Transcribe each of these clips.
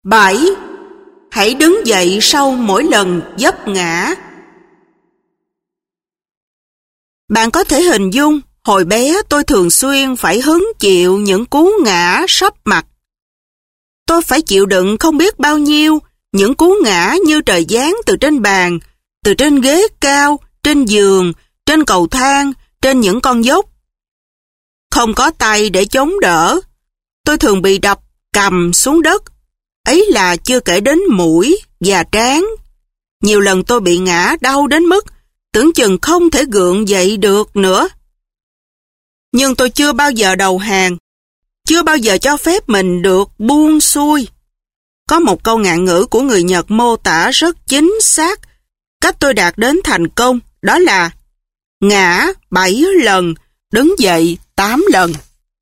7. Hãy đứng dậy sau mỗi lần vấp ngã. Bạn có thể hình dung, hồi bé tôi thường xuyên phải hứng chịu những cú ngã sấp mặt. Tôi phải chịu đựng không biết bao nhiêu những cú ngã như trời giáng từ trên bàn, từ trên ghế cao, trên giường, trên cầu thang, trên những con dốc. Không có tay để chống đỡ, tôi thường bị đập cầm xuống đất. Ấy là chưa kể đến mũi và trán. Nhiều lần tôi bị ngã đau đến mức tưởng chừng không thể gượng dậy được nữa. Nhưng tôi chưa bao giờ đầu hàng, chưa bao giờ cho phép mình được buông xuôi. Có một câu ngạn ngữ của người Nhật mô tả rất chính xác cách tôi đạt đến thành công, đó là ngã 7 lần, đứng dậy 8 lần.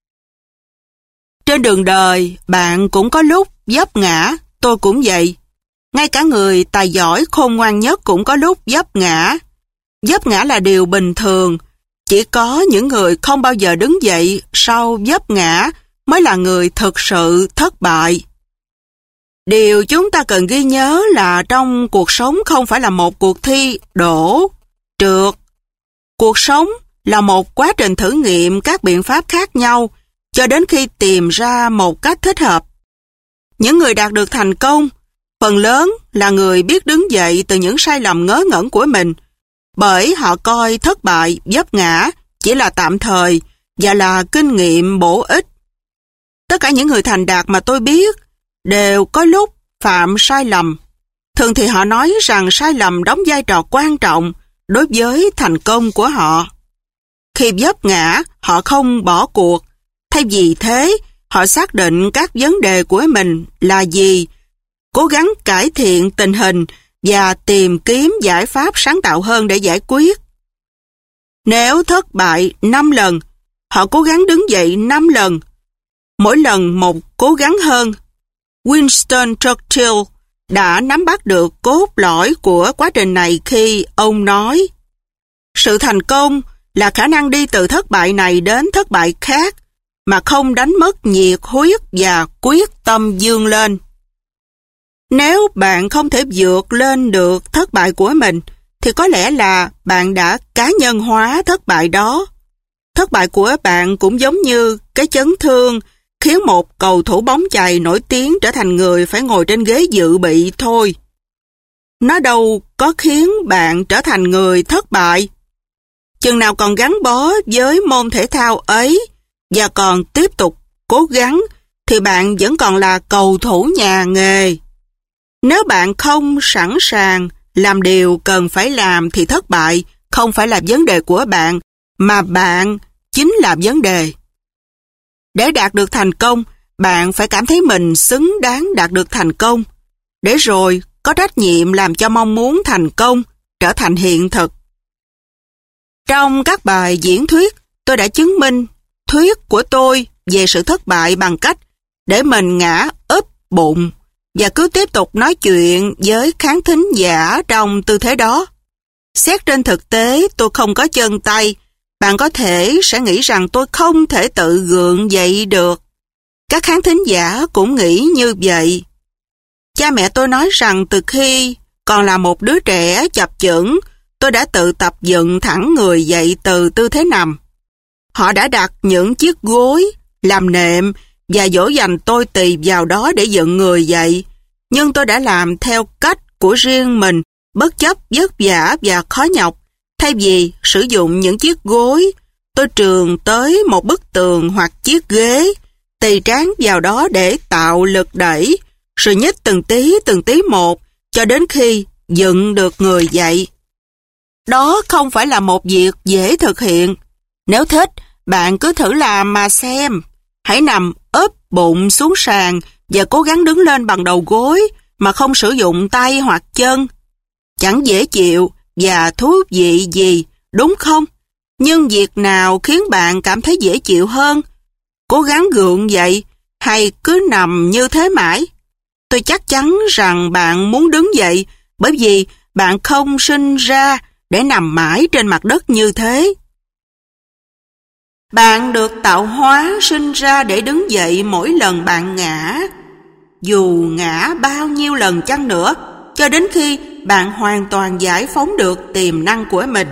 Trên đường đời, bạn cũng có lúc vấp ngã, tôi cũng vậy. Ngay cả người tài giỏi khôn ngoan nhất cũng có lúc vấp ngã. Vấp ngã là điều bình thường, chỉ có những người không bao giờ đứng dậy sau vấp ngã mới là người thực sự thất bại. Điều chúng ta cần ghi nhớ là trong cuộc sống không phải là một cuộc thi đổ, trượt. Cuộc sống là một quá trình thử nghiệm các biện pháp khác nhau cho đến khi tìm ra một cách thích hợp. Những người đạt được thành công, phần lớn là người biết đứng dậy từ những sai lầm ngớ ngẩn của mình, bởi họ coi thất bại, vấp ngã chỉ là tạm thời và là kinh nghiệm bổ ích. Tất cả những người thành đạt mà tôi biết đều có lúc phạm sai lầm. Thường thì họ nói rằng sai lầm đóng vai trò quan trọng đối với thành công của họ. Khi vấp ngã, họ không bỏ cuộc. Thay vì thế, họ xác định các vấn đề của mình là gì, cố gắng cải thiện tình hình và tìm kiếm giải pháp sáng tạo hơn để giải quyết. Nếu thất bại 5 lần, họ cố gắng đứng dậy 5 lần, mỗi lần một cố gắng hơn. Winston Churchill đã nắm bắt được cốt lõi của quá trình này khi ông nói: sự thành công là khả năng đi từ thất bại này đến thất bại khác mà không đánh mất nhiệt huyết và quyết tâm vươn lên. Nếu bạn không thể vượt lên được thất bại của mình, thì có lẽ là bạn đã cá nhân hóa thất bại đó. Thất bại của bạn cũng giống như cái chấn thương khiến một cầu thủ bóng chày nổi tiếng trở thành người phải ngồi trên ghế dự bị thôi. Nó đâu có khiến bạn trở thành người thất bại. Chừng nào còn gắn bó với môn thể thao ấy và còn tiếp tục cố gắng thì bạn vẫn còn là cầu thủ nhà nghề. Nếu bạn không sẵn sàng làm điều cần phải làm thì thất bại không phải là vấn đề của bạn, mà bạn chính là vấn đề. Để đạt được thành công, bạn phải cảm thấy mình xứng đáng đạt được thành công, để rồi có trách nhiệm làm cho mong muốn thành công trở thành hiện thực. Trong các bài diễn thuyết, tôi đã chứng minh thuyết của tôi về sự thất bại bằng cách để mình ngã úp bụng và cứ tiếp tục nói chuyện với khán thính giả trong tư thế đó. Xét trên thực tế, tôi không có chân tay. Bạn có thể sẽ nghĩ rằng tôi không thể tự gượng dậy được. Các khán thính giả cũng nghĩ như vậy. Cha mẹ tôi nói rằng từ khi còn là một đứa trẻ chập chững, tôi đã tự tập dựng thẳng người dậy từ tư thế nằm. Họ đã đặt những chiếc gối, làm nệm và dỗ dành tôi tì vào đó để dựng người dậy. Nhưng tôi đã làm theo cách của riêng mình, bất chấp vất vả và khó nhọc. Thay vì sử dụng những chiếc gối, tôi trườn tới một bức tường hoặc chiếc ghế, tì trán vào đó để tạo lực đẩy, rồi nhích từng tí một, cho đến khi dựng được người dậy. Đó không phải là một việc dễ thực hiện. Nếu thích, bạn cứ thử làm mà xem. Hãy nằm úp bụng xuống sàn và cố gắng đứng lên bằng đầu gối mà không sử dụng tay hoặc chân. Chẳng dễ chịu và thú vị gì, đúng không? Nhưng việc nào khiến bạn cảm thấy dễ chịu hơn? Cố gắng gượng dậy hay cứ nằm như thế mãi? Tôi chắc chắn rằng bạn muốn đứng dậy bởi vì bạn không sinh ra để nằm mãi trên mặt đất như thế. Bạn được tạo hóa sinh ra để đứng dậy mỗi lần bạn ngã. dù ngã bao nhiêu lần chăng nữa, cho đến khi bạn hoàn toàn giải phóng được tiềm năng của mình.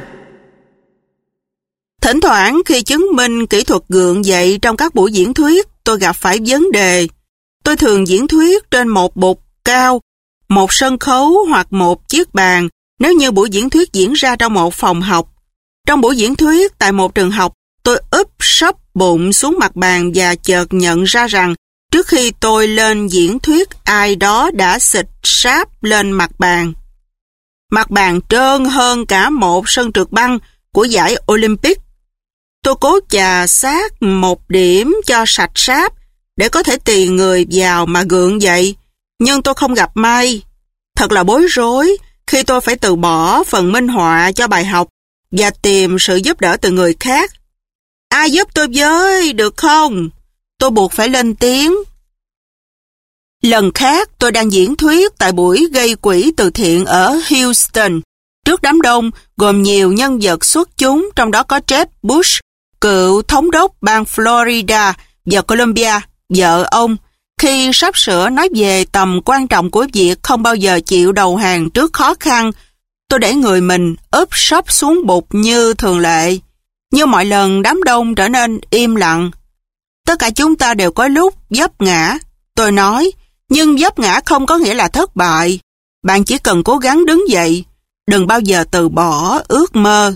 Thỉnh thoảng khi chứng minh kỹ thuật gượng dậy trong các buổi diễn thuyết, tôi gặp phải vấn đề. Tôi thường diễn thuyết trên một bục cao, một sân khấu hoặc một chiếc bàn, nếu như buổi diễn thuyết diễn ra trong một phòng học. Trong buổi diễn thuyết tại một trường học, tôi úp sấp bụng xuống mặt bàn và chợt nhận ra rằng trước khi tôi lên diễn thuyết, ai đó đã xịt sáp lên mặt bàn. Mặt bàn trơn hơn cả một sân trượt băng của giải Olympic. Tôi cố chà sát một điểm cho sạch sáp để có thể tì người vào mà gượng dậy, nhưng tôi không gặp may. Thật là bối rối khi tôi phải từ bỏ phần minh họa cho bài học và tìm sự giúp đỡ từ người khác. Ai giúp tôi với, được không? Tôi buộc phải lên tiếng. Lần khác tôi đang diễn thuyết tại buổi gây quỹ từ thiện ở Houston, trước đám đông gồm nhiều nhân vật xuất chúng, trong đó có Jeb Bush, cựu thống đốc bang Florida và Columbia, vợ ông, khi sắp sửa nói về tầm quan trọng của việc không bao giờ chịu đầu hàng trước khó khăn. Tôi để người mình úp sấp xuống bục như thường lệ. Như mọi lần, đám đông trở nên im lặng. Tất cả chúng ta đều có lúc vấp ngã. Tôi nói, nhưng vấp ngã không có nghĩa là thất bại. Bạn chỉ cần cố gắng đứng dậy. Đừng bao giờ từ bỏ ước mơ.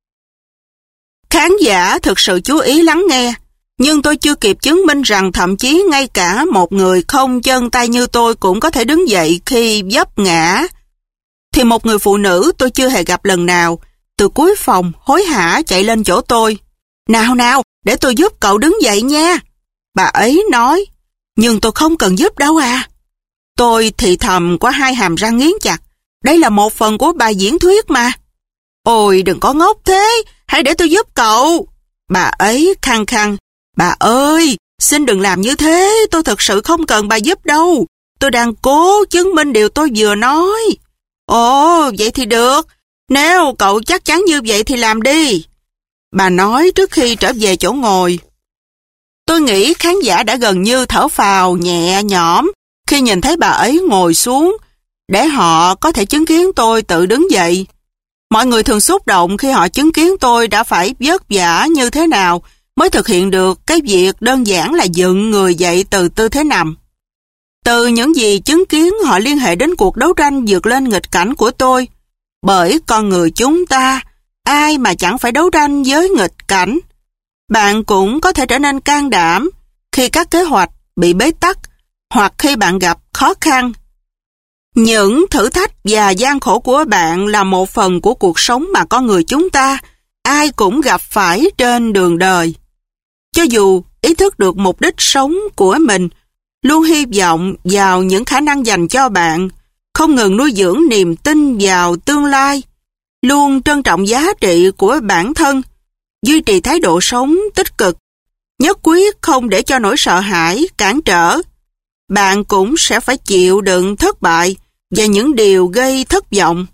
Khán giả thực sự chú ý lắng nghe. Nhưng tôi chưa kịp chứng minh rằng thậm chí ngay cả một người không chân tay như tôi cũng có thể đứng dậy khi vấp ngã. Thì một người phụ nữ tôi chưa hề gặp lần nào, từ cuối phòng hối hả chạy lên chỗ tôi. Nào nào, để tôi giúp cậu đứng dậy nha. Bà ấy nói, nhưng tôi không cần giúp đâu à. Tôi thì thầm qua hai hàm răng nghiến chặt. Đây là một phần của bài diễn thuyết mà. Ôi đừng có ngốc thế, hãy để tôi giúp cậu. Bà ấy khăng khăng. Bà ơi, xin đừng làm như thế, tôi thật sự không cần bà giúp đâu. Tôi đang cố chứng minh điều tôi vừa nói. Ồ, vậy thì được. Nếu cậu chắc chắn như vậy thì làm đi. Bà nói trước khi trở về chỗ ngồi. Tôi nghĩ khán giả đã gần như thở phào nhẹ nhõm khi nhìn thấy bà ấy ngồi xuống, để họ có thể chứng kiến tôi tự đứng dậy. Mọi người thường xúc động khi họ chứng kiến tôi đã phải vất vả như thế nào mới thực hiện được cái việc đơn giản là dựng người dậy từ tư thế nằm. Từ những gì chứng kiến, họ liên hệ đến cuộc đấu tranh vượt lên nghịch cảnh của tôi. Bởi con người chúng ta, ai mà chẳng phải đấu tranh với nghịch cảnh. Bạn cũng có thể trở nên can đảm khi các kế hoạch bị bế tắc hoặc khi bạn gặp khó khăn. Những thử thách và gian khổ của bạn là một phần của cuộc sống mà con người chúng ta, ai cũng gặp phải trên đường đời. Cho dù ý thức được mục đích sống của mình, luôn hy vọng vào những khả năng dành cho bạn, không ngừng nuôi dưỡng niềm tin vào tương lai, luôn trân trọng giá trị của bản thân, duy trì thái độ sống tích cực, nhất quyết không để cho nỗi sợ hãi cản trở. Bạn cũng sẽ phải chịu đựng thất bại và những điều gây thất vọng.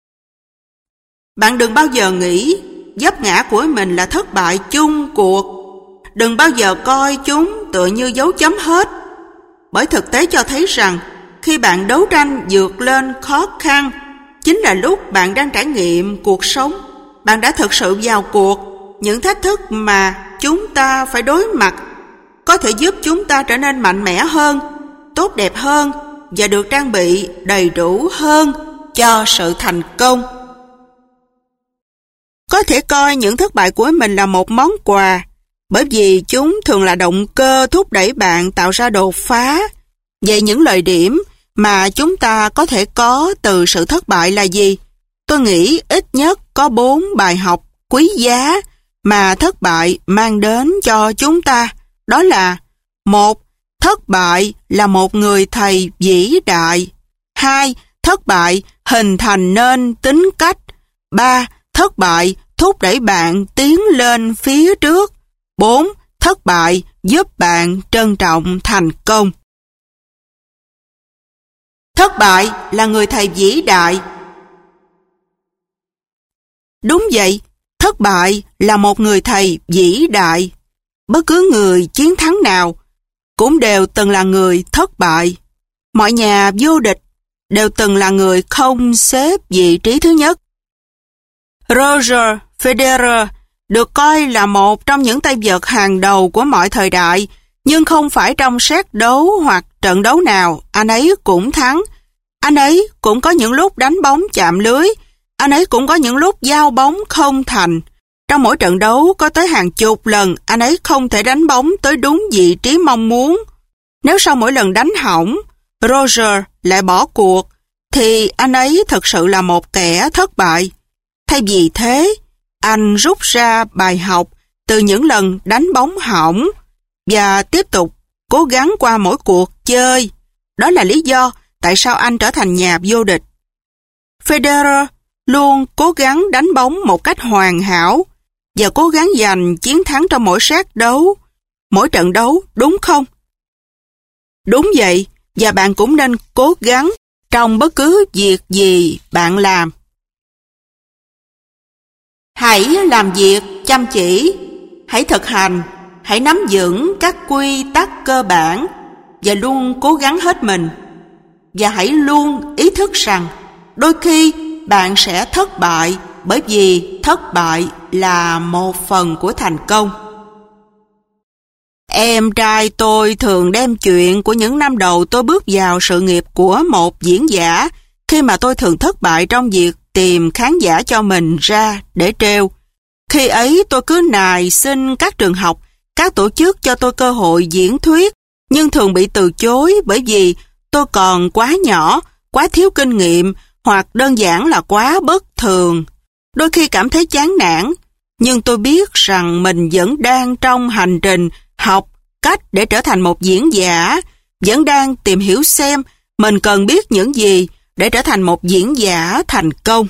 Bạn đừng bao giờ nghĩ vấp ngã của mình là thất bại chung cuộc. Đừng bao giờ coi chúng tựa như dấu chấm hết. Bởi thực tế cho thấy rằng khi bạn đấu tranh vượt lên khó khăn, chính là lúc bạn đang trải nghiệm cuộc sống. Bạn đã thực sự vào cuộc. Những thách thức mà chúng ta phải đối mặt có thể giúp chúng ta trở nên mạnh mẽ hơn, tốt đẹp hơn và được trang bị đầy đủ hơn cho sự thành công. Có thể coi những thất bại của mình là một món quà, bởi vì chúng thường là động cơ thúc đẩy bạn tạo ra đột phá. Vậy những lợi điểm mà chúng ta có thể có từ sự thất bại là gì? Tôi nghĩ ít nhất có 4 bài học quý giá mà thất bại mang đến cho chúng ta. Đó là: 1. Thất bại là một người thầy vĩ đại. 2. Thất bại hình thành nên tính cách. 3. Thất bại thúc đẩy bạn tiến lên phía trước. 4. Thất bại giúp bạn trân trọng thành công. Thất bại là người thầy vĩ đại. Đúng vậy, thất bại là một người thầy vĩ đại. Bất cứ người chiến thắng nào cũng đều từng là người thất bại. Mọi nhà vô địch đều từng là người không xếp vị trí thứ nhất. Roger Federer được coi là một trong những tay vợt hàng đầu của mọi thời đại, nhưng không phải trong set đấu hoặc trận đấu nào anh ấy cũng thắng. Anh ấy cũng có những lúc đánh bóng chạm lưới, anh ấy cũng có những lúc giao bóng không thành. Trong mỗi trận đấu có tới hàng chục lần anh ấy không thể đánh bóng tới đúng vị trí mong muốn. Nếu sau mỗi lần đánh hỏng, Roger lại bỏ cuộc, thì anh ấy thực sự là một kẻ thất bại. Thay vì thế, anh rút ra bài học từ những lần đánh bóng hỏng và tiếp tục cố gắng qua mỗi cuộc chơi. Đó là lý do tại sao anh trở thành nhà vô địch. Federer luôn cố gắng đánh bóng một cách hoàn hảo và cố gắng giành chiến thắng trong mỗi set đấu, mỗi trận đấu, đúng không? Đúng vậy, và bạn cũng nên cố gắng trong bất cứ việc gì bạn làm. Hãy làm việc chăm chỉ, hãy thực hành, hãy nắm vững các quy tắc cơ bản và luôn cố gắng hết mình. Và hãy luôn ý thức rằng đôi khi bạn sẽ thất bại, bởi vì thất bại là một phần của thành công. Em trai tôi thường đem chuyện của những năm đầu tôi bước vào sự nghiệp của một diễn giả, khi mà tôi thường thất bại trong việc tìm khán giả cho mình ra để trêu. Khi ấy tôi cứ nài xin các trường học, các tổ chức cho tôi cơ hội diễn thuyết, nhưng thường bị từ chối bởi vì tôi còn quá nhỏ, quá thiếu kinh nghiệm, hoặc đơn giản là quá bất thường. Đôi khi cảm thấy chán nản, nhưng tôi biết rằng mình vẫn đang trong hành trình học cách để trở thành một diễn giả, vẫn đang tìm hiểu xem mình cần biết những gì để trở thành một diễn giả thành công.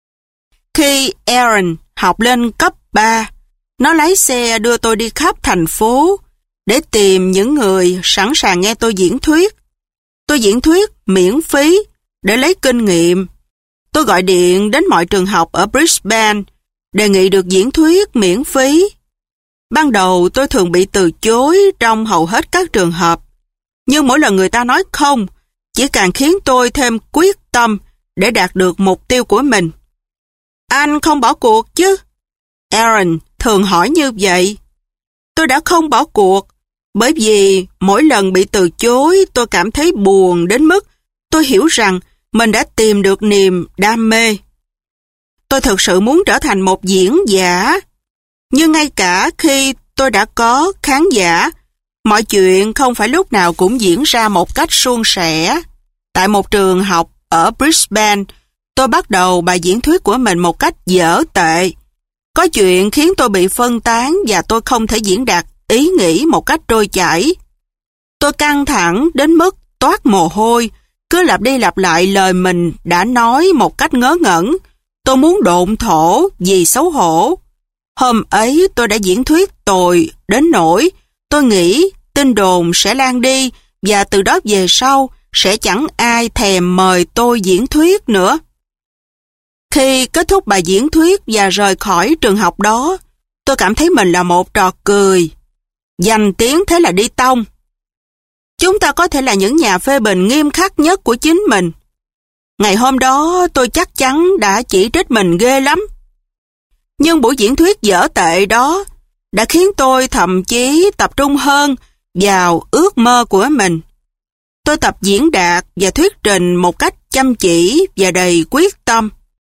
Khi Aaron học lên cấp 3, nó lái xe đưa tôi đi khắp thành phố để tìm những người sẵn sàng nghe tôi diễn thuyết. Tôi diễn thuyết miễn phí để lấy kinh nghiệm. Tôi gọi điện đến mọi trường học ở Brisbane đề nghị được diễn thuyết miễn phí. Ban đầu tôi thường bị từ chối trong hầu hết các trường hợp, nhưng mỗi lần người ta nói không, chỉ càng khiến tôi thêm quyết tâm để đạt được mục tiêu của mình. Anh không bỏ cuộc chứ? Aaron thường hỏi như vậy. Tôi đã không bỏ cuộc, bởi vì mỗi lần bị từ chối tôi cảm thấy buồn đến mức tôi hiểu rằng mình đã tìm được niềm đam mê. Tôi thực sự muốn trở thành một diễn giả, nhưng ngay cả khi tôi đã có khán giả, mọi chuyện không phải lúc nào cũng diễn ra một cách suôn sẻ. Tại một trường học ở Brisbane, tôi bắt đầu bài diễn thuyết của mình một cách dở tệ. Có chuyện khiến tôi bị phân tán và tôi không thể diễn đạt ý nghĩ một cách trôi chảy. Tôi căng thẳng đến mức toát mồ hôi, cứ lặp đi lặp lại lời mình đã nói một cách ngớ ngẩn. Tôi muốn độn thổ vì xấu hổ. Hôm ấy tôi đã diễn thuyết tồi đến nỗi tôi nghĩ tin đồn sẽ lan đi và từ đó về sau sẽ chẳng ai thèm mời tôi diễn thuyết nữa. Khi kết thúc bài diễn thuyết và rời khỏi trường học đó, tôi cảm thấy mình là một trò cười. Danh tiếng thế là đi tông. Chúng ta có thể là những nhà phê bình nghiêm khắc nhất của chính mình. Ngày hôm đó tôi chắc chắn đã chỉ trích mình ghê lắm. Nhưng buổi diễn thuyết dở tệ đó đã khiến tôi thậm chí tập trung hơn vào ước mơ của mình. Tôi tập diễn đạt và thuyết trình một cách chăm chỉ và đầy quyết tâm.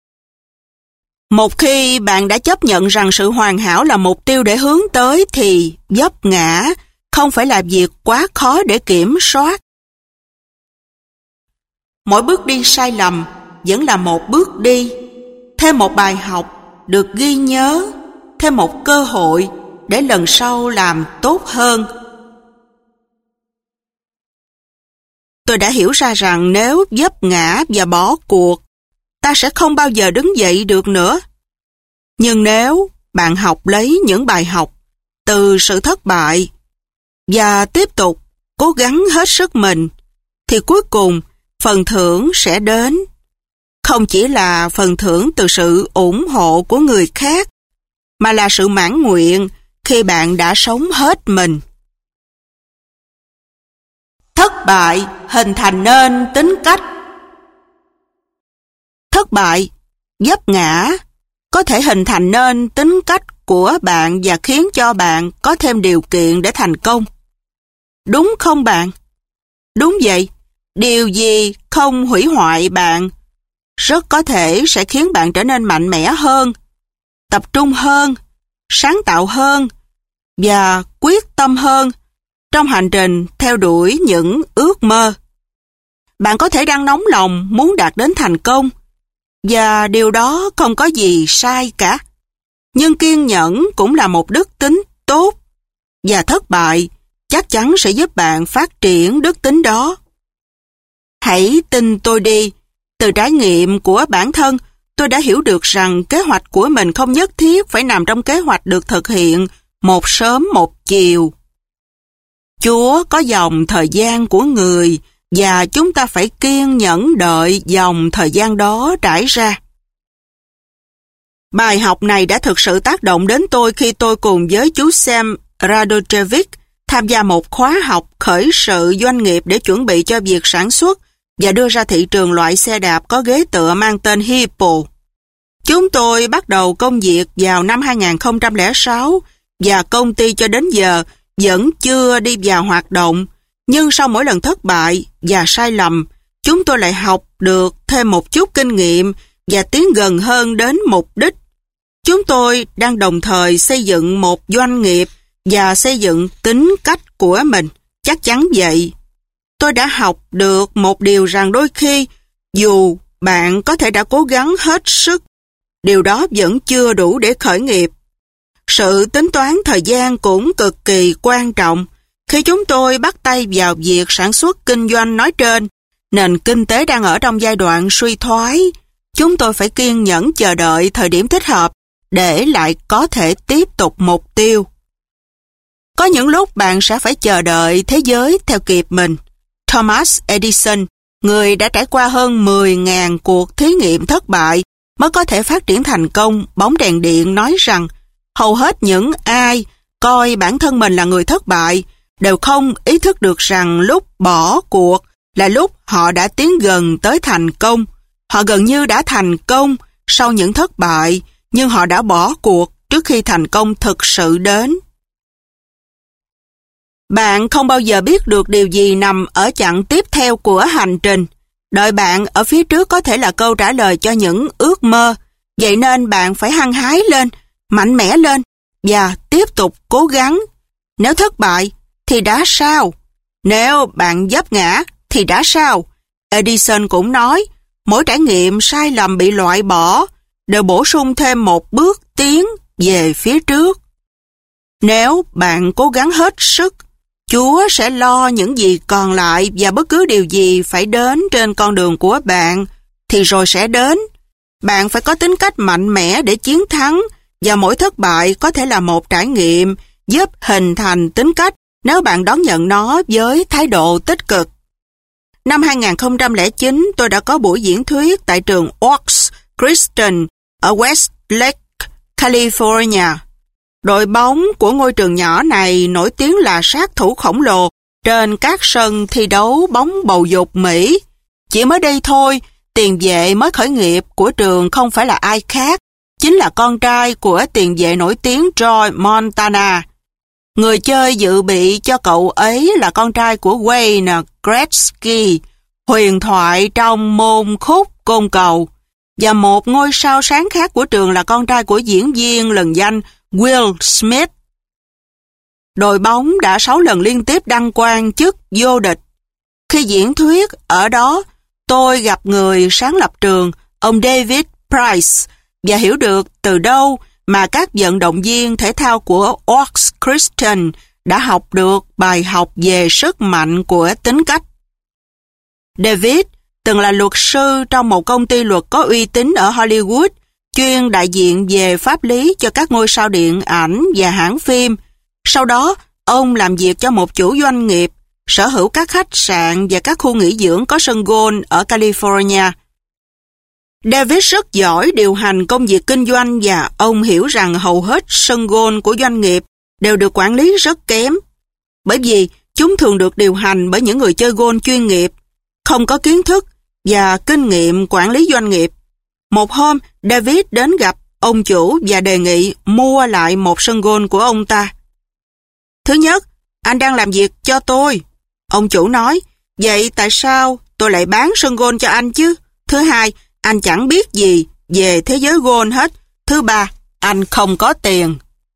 Một khi bạn đã chấp nhận rằng sự hoàn hảo là mục tiêu để hướng tới thì vấp ngã không phải là việc quá khó để kiểm soát. Mỗi bước đi sai lầm vẫn là một bước đi, thêm một bài học được ghi nhớ, thêm một cơ hội để lần sau làm tốt hơn. Tôi đã hiểu ra rằng nếu vấp ngã và bỏ cuộc, ta sẽ không bao giờ đứng dậy được nữa. Nhưng nếu bạn học lấy những bài học từ sự thất bại và tiếp tục cố gắng hết sức mình, thì cuối cùng phần thưởng sẽ đến. Không chỉ là phần thưởng từ sự ủng hộ của người khác, mà là sự mãn nguyện khi bạn đã sống hết mình. Thất bại hình thành nên tính cách. Thất bại, vấp ngã có thể hình thành nên tính cách của bạn và khiến cho bạn có thêm điều kiện để thành công. Đúng không bạn? Đúng vậy. Điều gì không hủy hoại bạn rất có thể sẽ khiến bạn trở nên mạnh mẽ hơn, tập trung hơn, sáng tạo hơn và quyết tâm hơn trong hành trình theo đuổi những ước mơ. Bạn có thể đang nóng lòng muốn đạt đến thành công và điều đó không có gì sai cả. Nhưng kiên nhẫn cũng là một đức tính tốt và thất bại chắc chắn sẽ giúp bạn phát triển đức tính đó. Hãy tin tôi đi, từ trải nghiệm của bản thân, tôi đã hiểu được rằng kế hoạch của mình không nhất thiết phải nằm trong kế hoạch được thực hiện một sớm một chiều. Chúa có dòng thời gian của người và chúng ta phải kiên nhẫn đợi dòng thời gian đó trải ra. Bài học này đã thực sự tác động đến tôi khi tôi cùng với chú Sam Radojevic tham gia một khóa học khởi sự doanh nghiệp để chuẩn bị cho việc sản xuất và đưa ra thị trường loại xe đạp có ghế tựa mang tên Hippo. Chúng tôi bắt đầu công việc vào năm 2006 và công ty cho đến giờ vẫn chưa đi vào hoạt động. Nhưng sau mỗi lần thất bại và sai lầm, chúng tôi lại học được thêm một chút kinh nghiệm và tiến gần hơn đến mục đích. Chúng tôi đang đồng thời xây dựng một doanh nghiệp và xây dựng tính cách của mình. Chắc chắn vậy. Tôi đã học được một điều rằng đôi khi, dù bạn có thể đã cố gắng hết sức, điều đó vẫn chưa đủ để khởi nghiệp. Sự tính toán thời gian cũng cực kỳ quan trọng. Khi chúng tôi bắt tay vào việc sản xuất kinh doanh nói trên, nền kinh tế đang ở trong giai đoạn suy thoái. Chúng tôi phải kiên nhẫn chờ đợi thời điểm thích hợp để lại có thể tiếp tục mục tiêu. Có những lúc bạn sẽ phải chờ đợi thế giới theo kịp mình. Thomas Edison, người đã trải qua hơn 10.000 cuộc thí nghiệm thất bại mới có thể phát triển thành công bóng đèn điện, nói rằng hầu hết những ai coi bản thân mình là người thất bại đều không ý thức được rằng lúc bỏ cuộc là lúc họ đã tiến gần tới thành công. Họ gần như đã thành công sau những thất bại, nhưng họ đã bỏ cuộc trước khi thành công thực sự đến. Bạn không bao giờ biết được điều gì nằm ở chặng tiếp theo của hành trình. Đợi bạn ở phía trước có thể là câu trả lời cho những ước mơ. Vậy nên bạn phải hăng hái lên, mạnh mẽ lên và tiếp tục cố gắng. Nếu thất bại thì đã sao? Nếu bạn vấp ngã thì đã sao? Edison cũng nói, mỗi trải nghiệm sai lầm bị loại bỏ đều bổ sung thêm một bước tiến về phía trước. Nếu bạn cố gắng hết sức, Chúa sẽ lo những gì còn lại và bất cứ điều gì phải đến trên con đường của bạn thì rồi sẽ đến. Bạn phải có tính cách mạnh mẽ để chiến thắng và mỗi thất bại có thể là một trải nghiệm giúp hình thành tính cách nếu bạn đón nhận nó với thái độ tích cực. Năm 2009, tôi đã có buổi diễn thuyết tại trường Oaks Christian ở Westlake, California. Đội bóng của ngôi trường nhỏ này nổi tiếng là sát thủ khổng lồ trên các sân thi đấu bóng bầu dục Mỹ. Chỉ mới đây thôi, tiền vệ mới khởi nghiệp của trường không phải là ai khác, chính là con trai của tiền vệ nổi tiếng Joe Montana. Người chơi dự bị cho cậu ấy là con trai của Wayne Gretzky, huyền thoại trong môn khúc côn cầu. Và một ngôi sao sáng khác của trường là con trai của diễn viên lừng danh Will Smith. Đội bóng đã 6 lần liên tiếp đăng quang chức vô địch. Khi diễn thuyết ở đó, tôi gặp người sáng lập trường, ông David Price, và hiểu được từ đâu mà các vận động viên thể thao của Oaks Christian đã học được bài học về sức mạnh của tính cách. David từng là luật sư trong một công ty luật có uy tín ở Hollywood, chuyên đại diện về pháp lý cho các ngôi sao điện ảnh và hãng phim. Sau đó, ông làm việc cho một chủ doanh nghiệp, sở hữu các khách sạn và các khu nghỉ dưỡng có sân golf ở California. David rất giỏi điều hành công việc kinh doanh và ông hiểu rằng hầu hết sân golf của doanh nghiệp đều được quản lý rất kém. Bởi vì Chúng thường được điều hành bởi những người chơi golf chuyên nghiệp, không có kiến thức và kinh nghiệm quản lý doanh nghiệp. Một hôm, David đến gặp ông chủ và đề nghị mua lại một sân golf của ông ta. Thứ nhất, anh đang làm việc cho tôi. Ông chủ nói, vậy tại sao tôi lại bán sân golf cho anh chứ? Thứ hai, anh chẳng biết gì về thế giới golf hết. Thứ ba, anh không có tiền.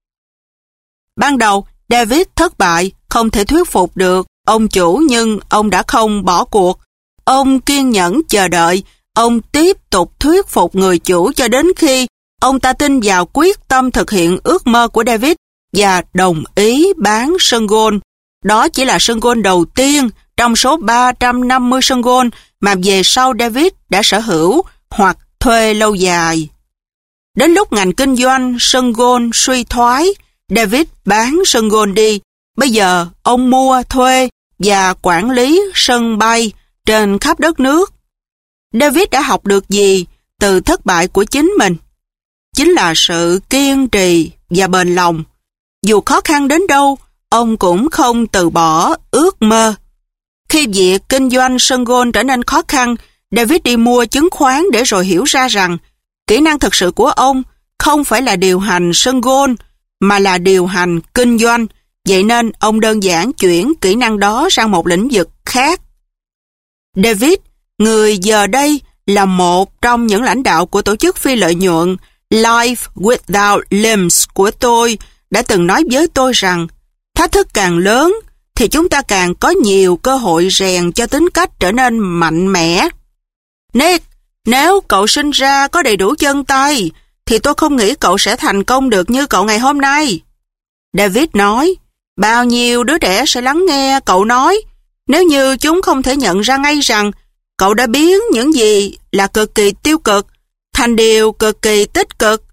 Ban đầu, David thất bại, không thể thuyết phục được ông chủ, nhưng ông đã không bỏ cuộc. Ông kiên nhẫn chờ đợi, ông tiếp tục thuyết phục người chủ cho đến khi ông ta tin vào quyết tâm thực hiện ước mơ của David và đồng ý bán sân golf. Đó chỉ là sân golf đầu tiên trong số 350 sân golf mà về sau David đã sở hữu hoặc thuê lâu dài. Đến lúc ngành kinh doanh sân golf suy thoái, David bán sân golf đi. Bây giờ ông mua, thuê và quản lý sân bay trên khắp đất nước. David đã học được gì từ thất bại của chính mình? Chính là sự kiên trì và bền lòng. Dù khó khăn đến đâu, ông cũng không từ bỏ ước mơ. Khi việc kinh doanh sân golf trở nên khó khăn, David đi mua chứng khoán để rồi hiểu ra rằng kỹ năng thực sự của ông không phải là điều hành sân golf mà là điều hành kinh doanh. Vậy nên ông đơn giản chuyển kỹ năng đó sang một lĩnh vực khác. David, người giờ đây là một trong những lãnh đạo của tổ chức phi lợi nhuận Life Without Limits của tôi, đã từng nói với tôi rằng thách thức càng lớn thì chúng ta càng có nhiều cơ hội rèn cho tính cách trở nên mạnh mẽ. Nick, nếu cậu sinh ra có đầy đủ chân tay thì tôi không nghĩ cậu sẽ thành công được như cậu ngày hôm nay. David nói, bao nhiêu đứa trẻ sẽ lắng nghe cậu nói nếu như chúng không thể nhận ra ngay rằng cậu đã biến những gì là cực kỳ tiêu cực thành điều cực kỳ tích cực.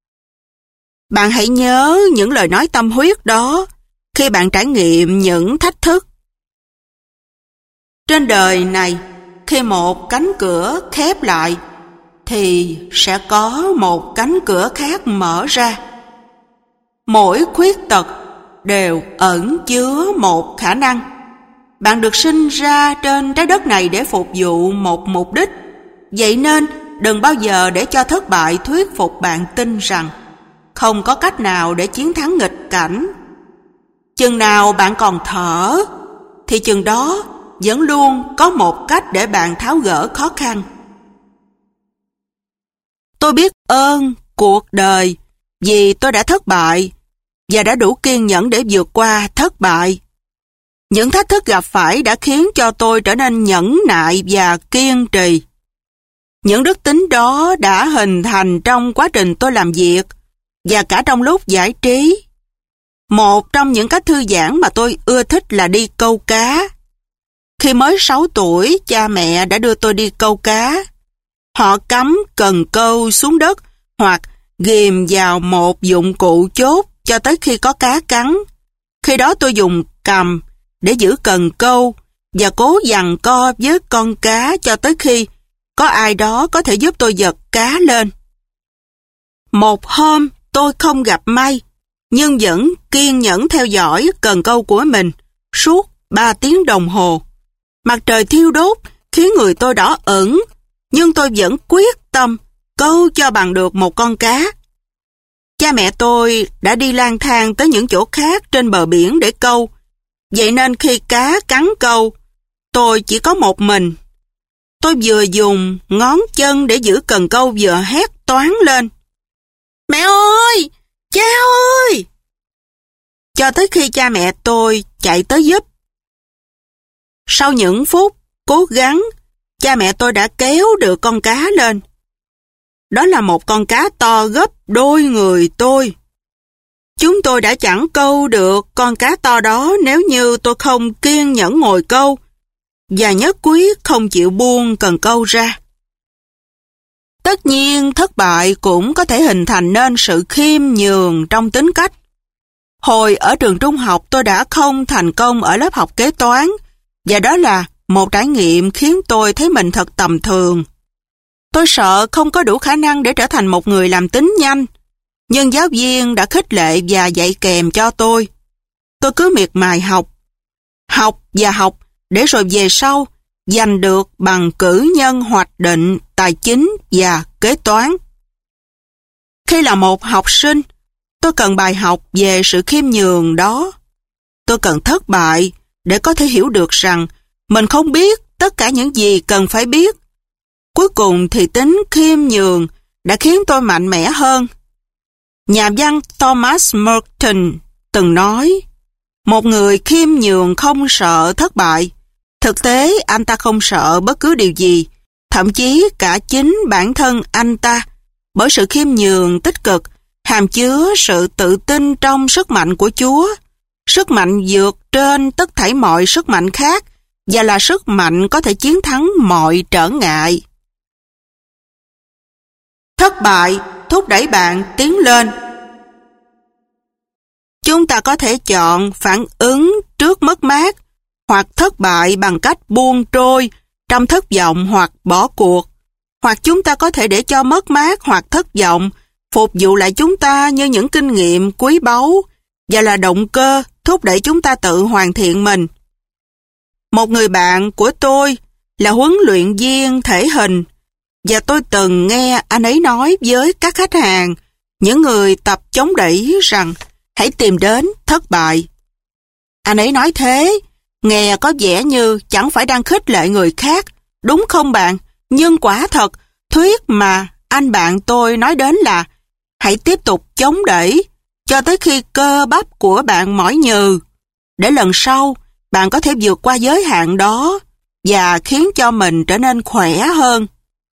Bạn hãy nhớ những lời nói tâm huyết đó khi bạn trải nghiệm những thách thức. Trên đời này, khi một cánh cửa khép lại, thì sẽ có một cánh cửa khác mở ra. Mỗi khuyết tật đều ẩn chứa một khả năng. Bạn được sinh ra trên trái đất này để phục vụ một mục đích. Vậy nên, đừng bao giờ để cho thất bại thuyết phục bạn tin rằng không có cách nào để chiến thắng nghịch cảnh. Chừng nào bạn còn thở, thì chừng đó vẫn luôn có một cách để bạn tháo gỡ khó khăn. Tôi biết ơn cuộc đời vì tôi đã thất bại và đã đủ kiên nhẫn để vượt qua thất bại. Những thách thức gặp phải đã khiến cho tôi trở nên nhẫn nại và kiên trì. Những đức tính đó đã hình thành trong quá trình tôi làm việc và cả trong lúc giải trí. Một trong những cách thư giãn mà tôi ưa thích là đi câu cá. Khi mới 6 tuổi, cha mẹ đã đưa tôi đi câu cá. Họ cắm cần câu xuống đất hoặc ghìm vào một dụng cụ chốt cho tới khi có cá cắn. Khi đó tôi dùng cằm để giữ cần câu và cố giằng co với con cá cho tới khi có ai đó có thể giúp tôi giật cá lên. Một hôm tôi không gặp may, nhưng vẫn kiên nhẫn theo dõi cần câu của mình suốt 3 tiếng đồng hồ. Mặt trời thiêu đốt khiến người tôi đỏ ửng, nhưng tôi vẫn quyết tâm câu cho bằng được một con cá. Cha mẹ tôi đã đi lang thang tới những chỗ khác trên bờ biển để câu, vậy nên khi cá cắn câu, tôi chỉ có một mình. Tôi vừa dùng ngón chân để giữ cần câu vừa hét toáng lên, mẹ ơi! Cha ơi! Cho tới khi cha mẹ tôi chạy tới giúp. Sau những phút cố gắng, cha mẹ tôi đã kéo được con cá lên. Đó là một con cá to gấp đôi người tôi. Chúng tôi đã chẳng câu được con cá to đó nếu như tôi không kiên nhẫn ngồi câu và nhất quyết không chịu buông cần câu ra. Tất nhiên thất bại cũng có thể hình thành nên sự khiêm nhường trong tính cách. Hồi ở trường trung học tôi đã không thành công ở lớp học kế toán, và đó là một trải nghiệm khiến tôi thấy mình thật tầm thường. Tôi sợ không có đủ khả năng để trở thành một người làm tính nhanh, nhưng giáo viên đã khích lệ và dạy kèm cho tôi. Tôi cứ miệt mài học. Học và học để rồi về sau giành được bằng cử nhân hoạch định, tài chính và kế toán. Khi là một học sinh, tôi cần bài học về sự khiêm nhường đó. Tôi cần thất bại để có thể hiểu được rằng mình không biết tất cả những gì cần phải biết. Cuối cùng thì tính khiêm nhường đã khiến tôi mạnh mẽ hơn. Nhà văn Thomas Merton từng nói, một người khiêm nhường không sợ thất bại. Thực tế, anh ta không sợ bất cứ điều gì, thậm chí cả chính bản thân anh ta, bởi sự khiêm nhường tích cực, hàm chứa sự tự tin trong sức mạnh của Chúa. Sức mạnh vượt trên tất thảy mọi sức mạnh khác, và là sức mạnh có thể chiến thắng mọi trở ngại. Thất bại thúc đẩy bạn tiến lên. Chúng ta có thể chọn phản ứng trước mất mát, hoặc thất bại bằng cách buông trôi trong thất vọng hoặc bỏ cuộc. Hoặc chúng ta có thể để cho mất mát hoặc thất vọng phục vụ lại chúng ta như những kinh nghiệm quý báu và là động cơ thúc đẩy chúng ta tự hoàn thiện mình. Một người bạn của tôi là huấn luyện viên thể hình, và tôi từng nghe anh ấy nói với các khách hàng, những người tập chống đẩy rằng hãy tìm đến thất bại. Anh ấy nói thế, nghe có vẻ như chẳng phải đang khích lệ người khác, đúng không bạn? Nhưng quả thật, thuyết mà anh bạn tôi nói đến là hãy tiếp tục chống đẩy cho tới khi cơ bắp của bạn mỏi nhừ, để lần sau bạn có thể vượt qua giới hạn đó và khiến cho mình trở nên khỏe hơn.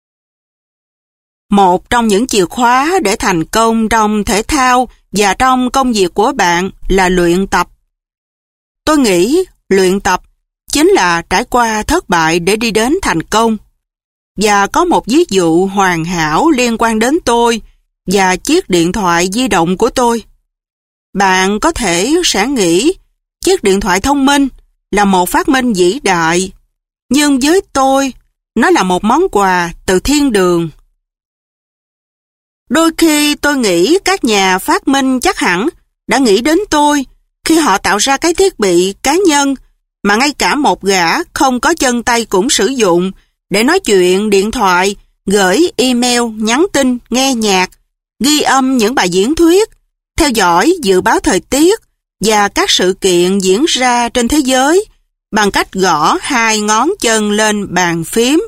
Một trong những chìa khóa để thành công trong thể thao và trong công việc của bạn là luyện tập. Tôi nghĩ luyện tập chính là trải qua thất bại để đi đến thành công. Và có một ví dụ hoàn hảo liên quan đến tôi và chiếc điện thoại di động của tôi. Bạn có thể sẽ nghĩ chiếc điện thoại thông minh là một phát minh vĩ đại, nhưng với tôi, nó là một món quà từ thiên đường. Đôi khi tôi nghĩ các nhà phát minh chắc hẳn đã nghĩ đến tôi khi họ tạo ra cái thiết bị cá nhân mà ngay cả một gã không có chân tay cũng sử dụng để nói chuyện điện thoại, gửi email, nhắn tin, nghe nhạc, ghi âm những bài diễn thuyết, theo dõi dự báo thời tiết và các sự kiện diễn ra trên thế giới bằng cách gõ hai ngón chân lên bàn phím.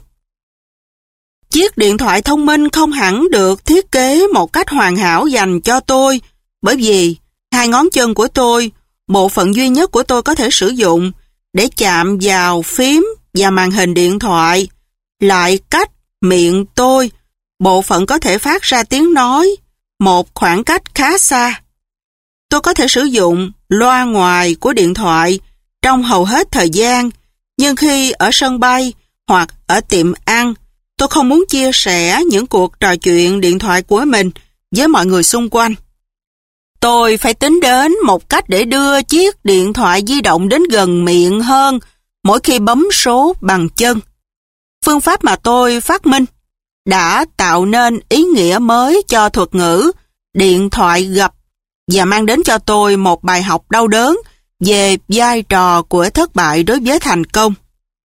Chiếc điện thoại thông minh không hẳn được thiết kế một cách hoàn hảo dành cho tôi, bởi vì hai ngón chân của tôi, bộ phận duy nhất của tôi có thể sử dụng để chạm vào phím và màn hình điện thoại, lại cách miệng tôi, bộ phận có thể phát ra tiếng nói, một khoảng cách khá xa. Tôi có thể sử dụng loa ngoài của điện thoại trong hầu hết thời gian, nhưng khi ở sân bay hoặc ở tiệm ăn, tôi không muốn chia sẻ những cuộc trò chuyện điện thoại của mình với mọi người xung quanh. Tôi phải tính đến một cách để đưa chiếc điện thoại di động đến gần miệng hơn mỗi khi bấm số bằng chân. Phương pháp mà tôi phát minh đã tạo nên ý nghĩa mới cho thuật ngữ điện thoại gập và mang đến cho tôi một bài học đau đớn về vai trò của thất bại đối với thành công.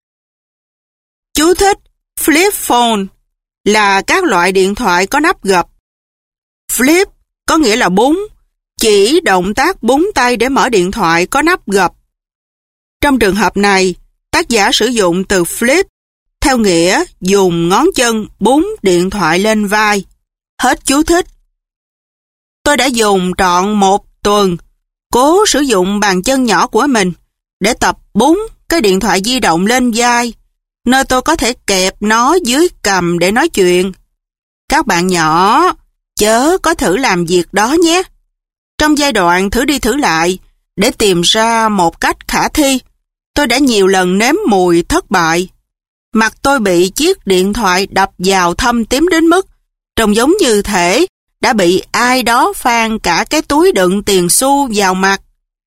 Chú thích: Flip phone là các loại điện thoại có nắp gập. Flip có nghĩa là búng, chỉ động tác búng tay để mở điện thoại có nắp gập. Trong trường hợp này, tác giả sử dụng từ flip theo nghĩa dùng ngón chân búng điện thoại lên vai. Hết chú thích. Tôi đã dùng trọn một tuần cố sử dụng bàn chân nhỏ của mình để tập búng cái điện thoại di động lên vai, nơi tôi có thể kẹp nó dưới cằm để nói chuyện. Các bạn nhỏ, chớ có thử làm việc đó nhé. Trong giai đoạn thử đi thử lại, để tìm ra một cách khả thi, tôi đã nhiều lần nếm mùi thất bại. Mặt tôi bị chiếc điện thoại đập vào thâm tím đến mức trông giống như thể đã bị ai đó phang cả cái túi đựng tiền xu vào mặt.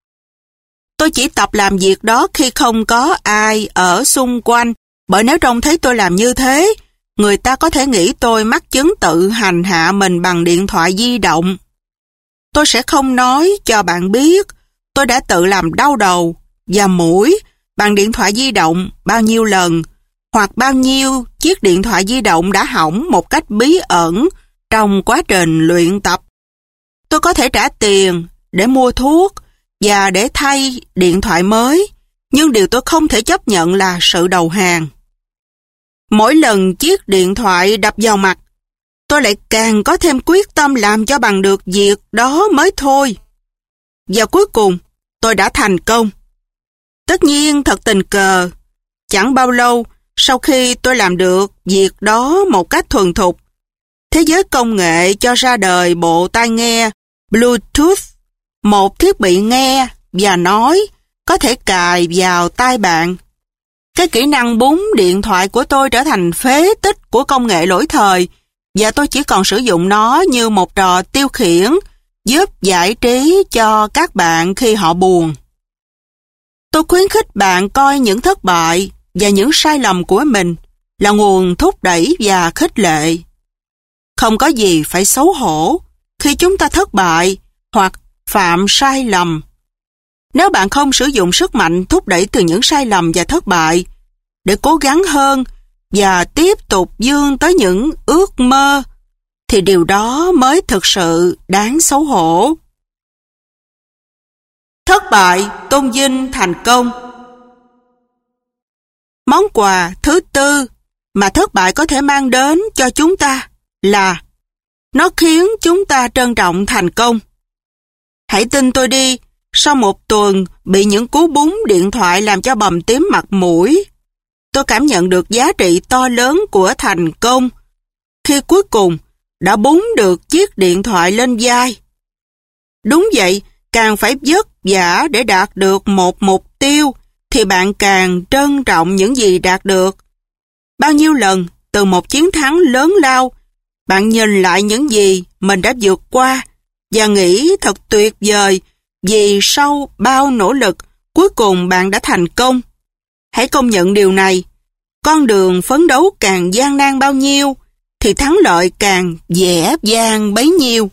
Tôi chỉ tập làm việc đó khi không có ai ở xung quanh, bởi nếu trông thấy tôi làm như thế, người ta có thể nghĩ tôi mắc chứng tự hành hạ mình bằng điện thoại di động. Tôi sẽ không nói cho bạn biết tôi đã tự làm đau đầu và mũi bằng điện thoại di động bao nhiêu lần, hoặc bao nhiêu chiếc điện thoại di động đã hỏng một cách bí ẩn trong quá trình luyện tập. Tôi có thể trả tiền để mua thuốc và để thay điện thoại mới, nhưng điều tôi không thể chấp nhận là sự đầu hàng. Mỗi lần chiếc điện thoại đập vào mặt, tôi lại càng có thêm quyết tâm làm cho bằng được việc đó mới thôi. Và cuối cùng, tôi đã thành công. Tất nhiên thật tình cờ, chẳng bao lâu sau khi tôi làm được việc đó một cách thuần thục, thế giới công nghệ cho ra đời bộ tai nghe Bluetooth, một thiết bị nghe và nói có thể cài vào tai bạn. Cái kỹ năng búng điện thoại của tôi trở thành phế tích của công nghệ lỗi thời, và tôi chỉ còn sử dụng nó như một trò tiêu khiển giúp giải trí cho các bạn khi họ buồn. Tôi khuyến khích bạn coi những thất bại và những sai lầm của mình là nguồn thúc đẩy và khích lệ. Không có gì phải xấu hổ khi chúng ta thất bại hoặc phạm sai lầm. Nếu bạn không sử dụng sức mạnh thúc đẩy từ những sai lầm và thất bại để cố gắng hơn và tiếp tục vươn tới những ước mơ, thì điều đó mới thực sự đáng xấu hổ. Thất bại tôn vinh thành công. Món quà thứ tư mà thất bại có thể mang đến cho chúng ta là nó khiến chúng ta trân trọng thành công. Hãy tin tôi đi, sau một tuần bị những cú búng điện thoại làm cho bầm tím mặt mũi, tôi cảm nhận được giá trị to lớn của thành công khi cuối cùng đã búng được chiếc điện thoại lên vai. Đúng vậy, càng phải vất vả để đạt được một mục tiêu thì bạn càng trân trọng những gì đạt được. Bao nhiêu lần từ một chiến thắng lớn lao, bạn nhìn lại những gì mình đã vượt qua và nghĩ thật tuyệt vời vì sau bao nỗ lực cuối cùng bạn đã thành công. Hãy công nhận điều này. Con đường phấn đấu càng gian nan bao nhiêu thì thắng lợi càng dễ dàng bấy nhiêu.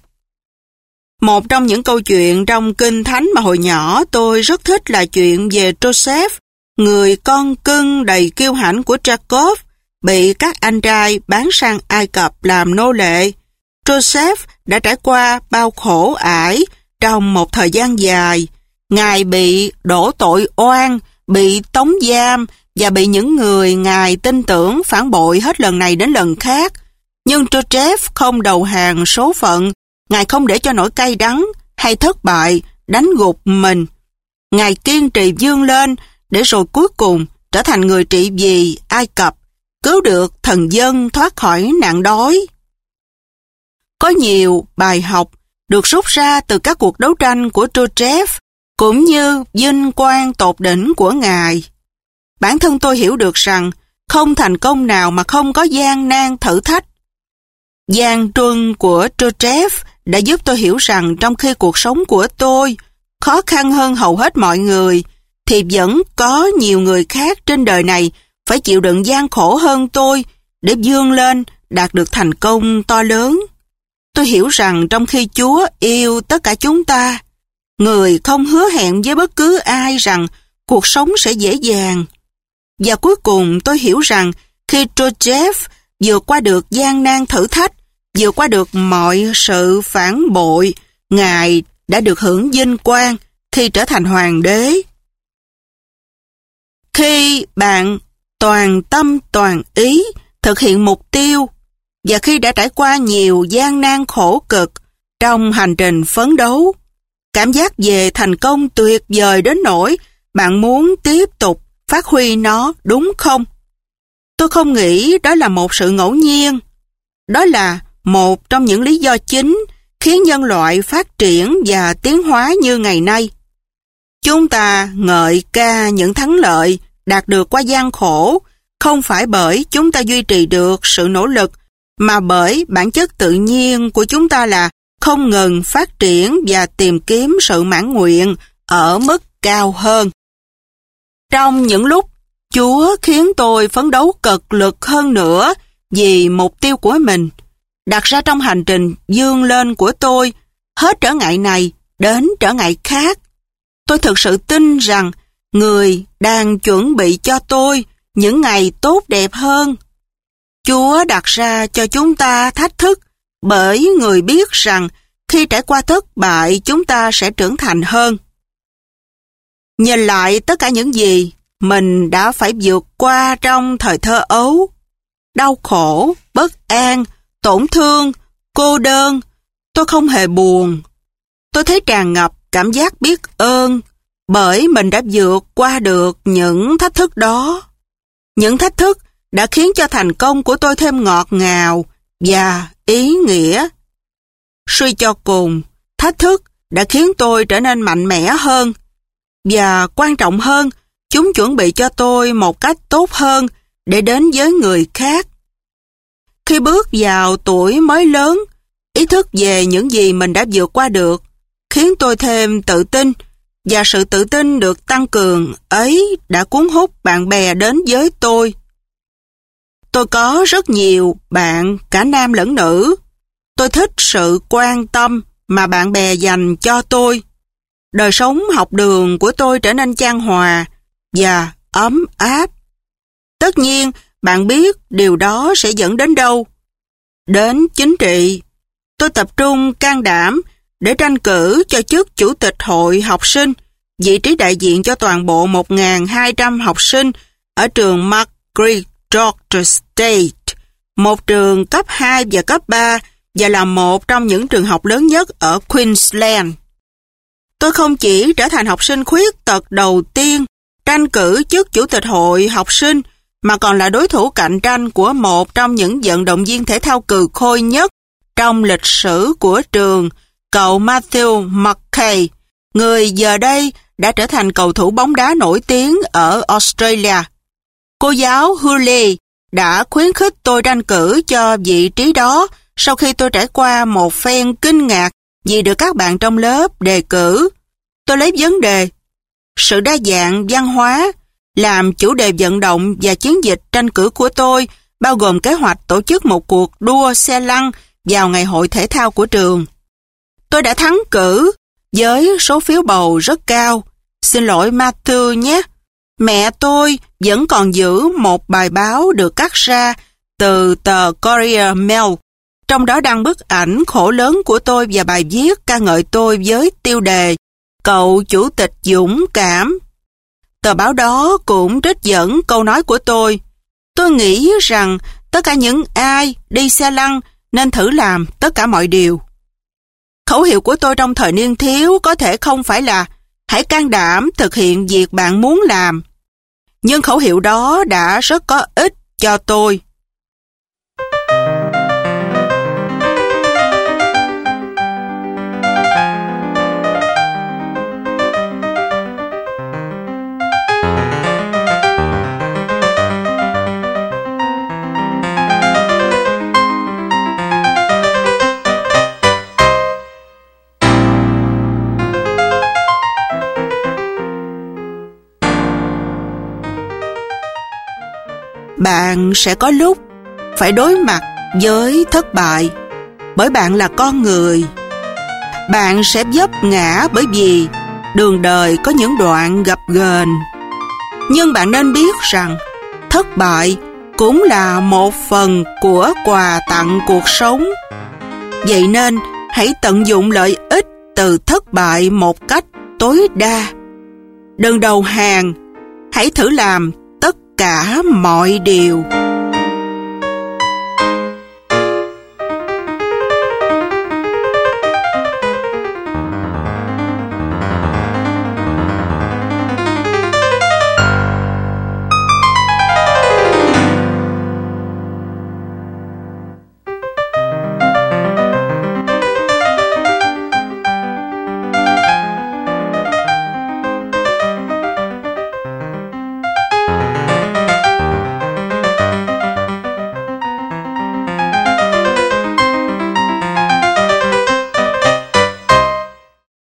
Một trong những câu chuyện trong Kinh Thánh mà hồi nhỏ tôi rất thích là chuyện về Joseph, người con cưng đầy kiêu hãnh của Jacob, bị các anh trai bán sang Ai Cập làm nô lệ. Joseph đã trải qua bao khổ ải trong một thời gian dài. Ngài bị đổ tội oan, bị tống giam và bị những người Ngài tin tưởng phản bội hết lần này đến lần khác. Nhưng Joseph không đầu hàng số phận. Ngài không để cho nỗi cay đắng hay thất bại đánh gục mình. Ngài kiên trì vươn lên để rồi cuối cùng trở thành người trị vì Ai Cập, cứu được thần dân thoát khỏi nạn đói. Có nhiều bài học được rút ra từ các cuộc đấu tranh của Joseph cũng như vinh quang tột đỉnh của Ngài. Bản thân tôi hiểu được rằng không thành công nào mà không có gian nan thử thách. Gian truân của Joseph đã giúp tôi hiểu rằng trong khi cuộc sống của tôi khó khăn hơn hầu hết mọi người, thì vẫn có nhiều người khác trên đời này phải chịu đựng gian khổ hơn tôi để vươn lên đạt được thành công to lớn. Tôi hiểu rằng trong khi Chúa yêu tất cả chúng ta, Người không hứa hẹn với bất cứ ai rằng cuộc sống sẽ dễ dàng. Và cuối cùng tôi hiểu rằng khi Joseph vượt qua được gian nan thử thách, vượt qua được mọi sự phản bội, Ngài đã được hưởng vinh quang khi trở thành hoàng đế. Khi bạn toàn tâm toàn ý thực hiện mục tiêu và khi đã trải qua nhiều gian nan khổ cực trong hành trình phấn đấu, cảm giác về thành công tuyệt vời đến nỗi bạn muốn tiếp tục phát huy nó, đúng không? Tôi không nghĩ đó là một sự ngẫu nhiên. Đó là một trong những lý do chính khiến nhân loại phát triển và tiến hóa như ngày nay. Chúng ta ngợi ca những thắng lợi đạt được qua gian khổ, không phải bởi chúng ta duy trì được sự nỗ lực, mà bởi bản chất tự nhiên của chúng ta là không ngừng phát triển và tìm kiếm sự mãn nguyện ở mức cao hơn. Trong những lúc Chúa khiến tôi phấn đấu cực lực hơn nữa vì mục tiêu của mình, đặt ra trong hành trình vươn lên của tôi, hết trở ngại này đến trở ngại khác, tôi thực sự tin rằng Người đang chuẩn bị cho tôi những ngày tốt đẹp hơn. Chúa đặt ra cho chúng ta thách thức bởi người biết rằng khi trải qua thất bại chúng ta sẽ trưởng thành hơn. Nhìn lại tất cả những gì mình đã phải vượt qua trong thời thơ ấu, đau khổ, bất an, tổn thương, cô đơn, tôi không hề buồn. Tôi thấy tràn ngập cảm giác biết ơn bởi mình đã vượt qua được những thách thức đó. Những thách thức đã khiến cho thành công của tôi thêm ngọt ngào và ý nghĩa. Suy cho cùng, thách thức đã khiến tôi trở nên mạnh mẽ hơn. Và quan trọng hơn, chúng chuẩn bị cho tôi một cách tốt hơn để đến với người khác. Khi bước vào tuổi mới lớn, ý thức về những gì mình đã vượt qua được khiến tôi thêm tự tin, và sự tự tin được tăng cường ấy đã cuốn hút bạn bè đến với tôi. Tôi có rất nhiều bạn, cả nam lẫn nữ. Tôi thích sự quan tâm mà bạn bè dành cho tôi. Đời sống học đường của tôi trở nên chan hòa và ấm áp. Tất nhiên, bạn biết điều đó sẽ dẫn đến đâu? Đến chính trị. Tôi tập trung can đảm để tranh cử cho chức chủ tịch hội học sinh, vị trí đại diện cho toàn bộ 1.200 học sinh ở trường McGregor Georgia State, một trường cấp 2 và cấp 3 và là một trong những trường học lớn nhất ở Queensland. Tôi không chỉ trở thành học sinh khuyết tật đầu tiên tranh cử chức chủ tịch hội học sinh, mà còn là đối thủ cạnh tranh của một trong những vận động viên thể thao cừ khôi nhất trong lịch sử của trường, cậu Matthew McKay, người giờ đây đã trở thành cầu thủ bóng đá nổi tiếng ở Australia. Cô giáo Hurley đã khuyến khích tôi tranh cử cho vị trí đó sau khi tôi trải qua một phen kinh ngạc vì được các bạn trong lớp đề cử. Tôi lấy vấn đề sự đa dạng văn hóa làm chủ đề vận động và chiến dịch tranh cử của tôi, bao gồm kế hoạch tổ chức một cuộc đua xe lăn vào ngày hội thể thao của trường. Tôi đã thắng cử với số phiếu bầu rất cao. Xin lỗi Matthew nhé. Mẹ tôi vẫn còn giữ một bài báo được cắt ra từ tờ Courier Mail, trong đó đăng bức ảnh khổ lớn của tôi và bài viết ca ngợi tôi với tiêu đề "Cậu chủ tịch dũng cảm". Tờ báo đó cũng trích dẫn câu nói của tôi. Tôi nghĩ rằng tất cả những ai đi xe lăn nên thử làm tất cả mọi điều. Khẩu hiệu của tôi trong thời niên thiếu có thể không phải là hãy can đảm thực hiện việc bạn muốn làm, nhưng khẩu hiệu đó đã rất có ích cho tôi. Bạn sẽ có lúc phải đối mặt với thất bại, bởi bạn là con người. Bạn sẽ vấp ngã bởi vì đường đời có những đoạn gập ghềnh. Nhưng bạn nên biết rằng thất bại cũng là một phần của quà tặng cuộc sống. Vậy nên hãy tận dụng lợi ích từ thất bại một cách tối đa. Đừng đầu hàng, hãy thử làm tất cả mọi điều.